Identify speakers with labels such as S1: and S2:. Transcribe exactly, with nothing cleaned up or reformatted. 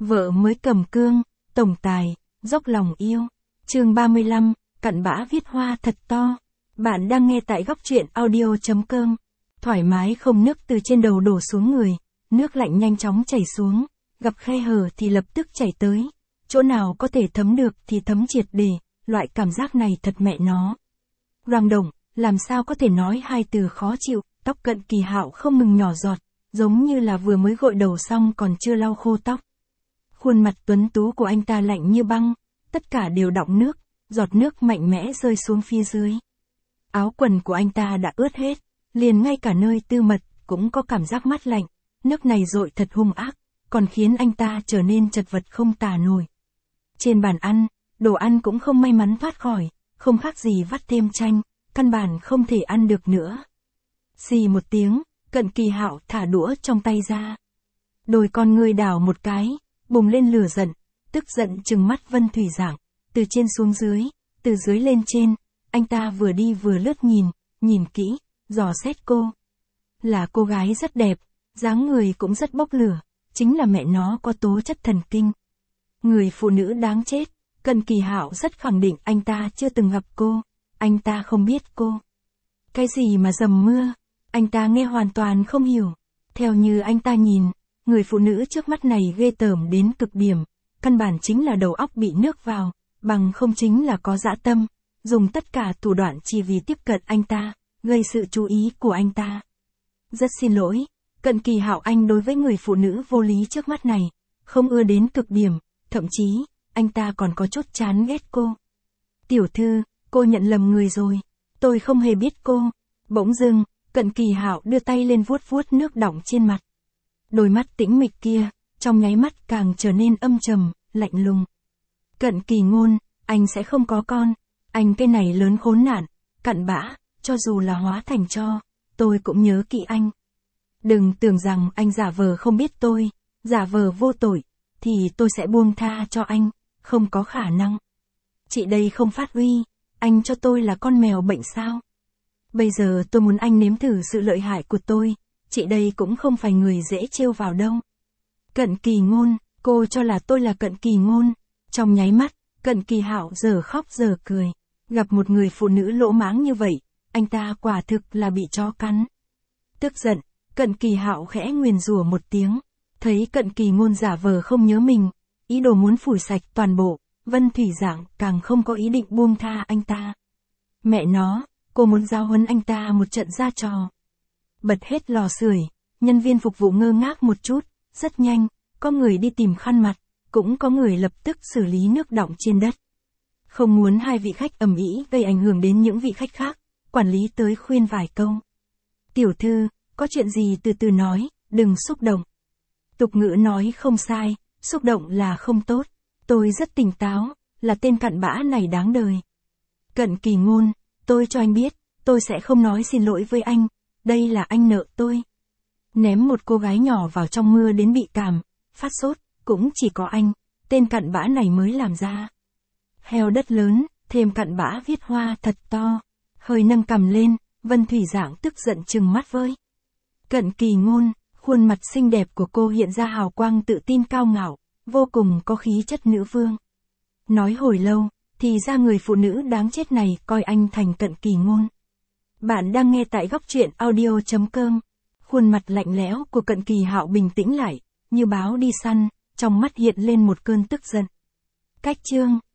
S1: Vợ mới cầm cương, tổng tài, dốc lòng yêu. Chương ba mươi lăm, cặn bã viết hoa thật to. Bạn đang nghe tại góc truyện audio.com. Thoải mái không nước từ trên đầu đổ xuống người, nước lạnh nhanh chóng chảy xuống, gặp khe hở thì lập tức chảy tới. Chỗ nào có thể thấm được thì thấm triệt để, loại cảm giác này thật mẹ nó. Rang động, làm sao có thể nói hai từ khó chịu, tóc Cận Kỳ Hạo không ngừng nhỏ giọt, giống như là vừa mới gội đầu xong còn chưa lau khô tóc. Khuôn mặt tuấn tú của anh ta lạnh như băng, tất cả đều đọng nước, giọt nước mạnh mẽ rơi xuống phía dưới. Áo quần của anh ta đã ướt hết, liền ngay cả nơi tư mật cũng có cảm giác mát lạnh, nước này dội thật hung ác, còn khiến anh ta trở nên chật vật không tả nổi. Trên bàn ăn, đồ ăn cũng không may mắn thoát khỏi, không khác gì vắt thêm chanh, căn bản không thể ăn được nữa. Xì một tiếng, Cận Kỳ Hạo thả đũa trong tay ra. Đôi con ngươi đảo một cái, bùng lên lửa giận, tức giận trừng mắt Vân Thủy Giảng, từ trên xuống dưới, từ dưới lên trên, anh ta vừa đi vừa lướt nhìn, nhìn kỹ, dò xét cô. Là cô gái rất đẹp, dáng người cũng rất bốc lửa, chính là mẹ nó có tố chất thần kinh. Người phụ nữ đáng chết, Cận Kỳ Hạo rất khẳng định anh ta chưa từng gặp cô, anh ta không biết cô. Cái gì mà dầm mưa, anh ta nghe hoàn toàn không hiểu. Theo như anh ta nhìn, người phụ nữ trước mắt này ghê tởm đến cực điểm, căn bản chính là đầu óc bị nước vào, bằng không chính là có dã tâm, dùng tất cả thủ đoạn chỉ vì tiếp cận anh ta, gây sự chú ý của anh ta. Rất xin lỗi, Cận Kỳ Hạo anh đối với người phụ nữ vô lý trước mắt này, không ưa đến cực điểm, thậm chí, anh ta còn có chút chán ghét cô. Tiểu thư, cô nhận lầm người rồi, tôi không hề biết cô. Bỗng dưng, Cận Kỳ Hạo đưa tay lên vuốt vuốt nước đọng trên mặt. Đôi mắt tĩnh mịch kia, trong nháy mắt càng trở nên âm trầm, lạnh lùng. Cận Kỳ Ngôn, anh sẽ không có con, anh cái này lớn khốn nạn, cặn bã, cho dù là hóa thành tro, tôi cũng nhớ kỹ anh. Đừng tưởng rằng anh giả vờ không biết tôi, giả vờ vô tội, thì tôi sẽ buông tha cho anh, không có khả năng. Chị đây không phát uy, anh cho tôi là con mèo bệnh sao? Bây giờ tôi muốn anh nếm thử sự lợi hại của tôi, chị đây cũng không phải người dễ trêu vào đâu. Cận Kỳ Ngôn, cô cho là tôi là Cận Kỳ Ngôn. Trong nháy mắt, Cận Kỳ Hạo giờ khóc giờ cười. Gặp một người phụ nữ lỗ mãng như vậy, anh ta quả thực là bị chó cắn. Tức giận, Cận Kỳ Hạo khẽ nguyền rủa một tiếng. Thấy Cận Kỳ Ngôn giả vờ không nhớ mình, ý đồ muốn phủi sạch toàn bộ, Vân Thủy Giảng càng không có ý định buông tha anh ta. Mẹ nó, cô muốn giáo huấn anh ta một trận ra trò. Bật hết lò sưởi, nhân viên phục vụ ngơ ngác một chút, rất nhanh, có người đi tìm khăn mặt, cũng có người lập tức xử lý nước đọng trên đất. Không muốn hai vị khách ầm ĩ gây ảnh hưởng đến những vị khách khác, quản lý tới khuyên vài câu. Tiểu thư, có chuyện gì từ từ nói, đừng xúc động. Tục ngữ nói không sai, xúc động là không tốt. Tôi rất tỉnh táo, là tên cặn bã này đáng đời. Cận Kỳ Ngôn, tôi cho anh biết, tôi sẽ không nói xin lỗi với anh, đây là anh nợ tôi. Ném một cô gái nhỏ vào trong mưa đến bị cảm, phát sốt, cũng chỉ có anh, tên cặn bã này mới làm ra. Heo đất lớn, thêm cặn bã viết hoa thật to, hơi nâng cằm lên, Vân Thủy Giảng tức giận trừng mắt với. Cận Kỳ Ngôn, khuôn mặt xinh đẹp của cô hiện ra hào quang tự tin cao ngạo, vô cùng có khí chất nữ vương. Nói hồi lâu, thì ra người phụ nữ đáng chết này coi anh thành Cận Kỳ Ngôn. Bạn đang nghe tại góc truyện audio.com. Khuôn mặt lạnh lẽo của Cận Kỳ Hạo bình tĩnh lại, như báo đi săn, trong mắt hiện lên một cơn tức giận. Cách chương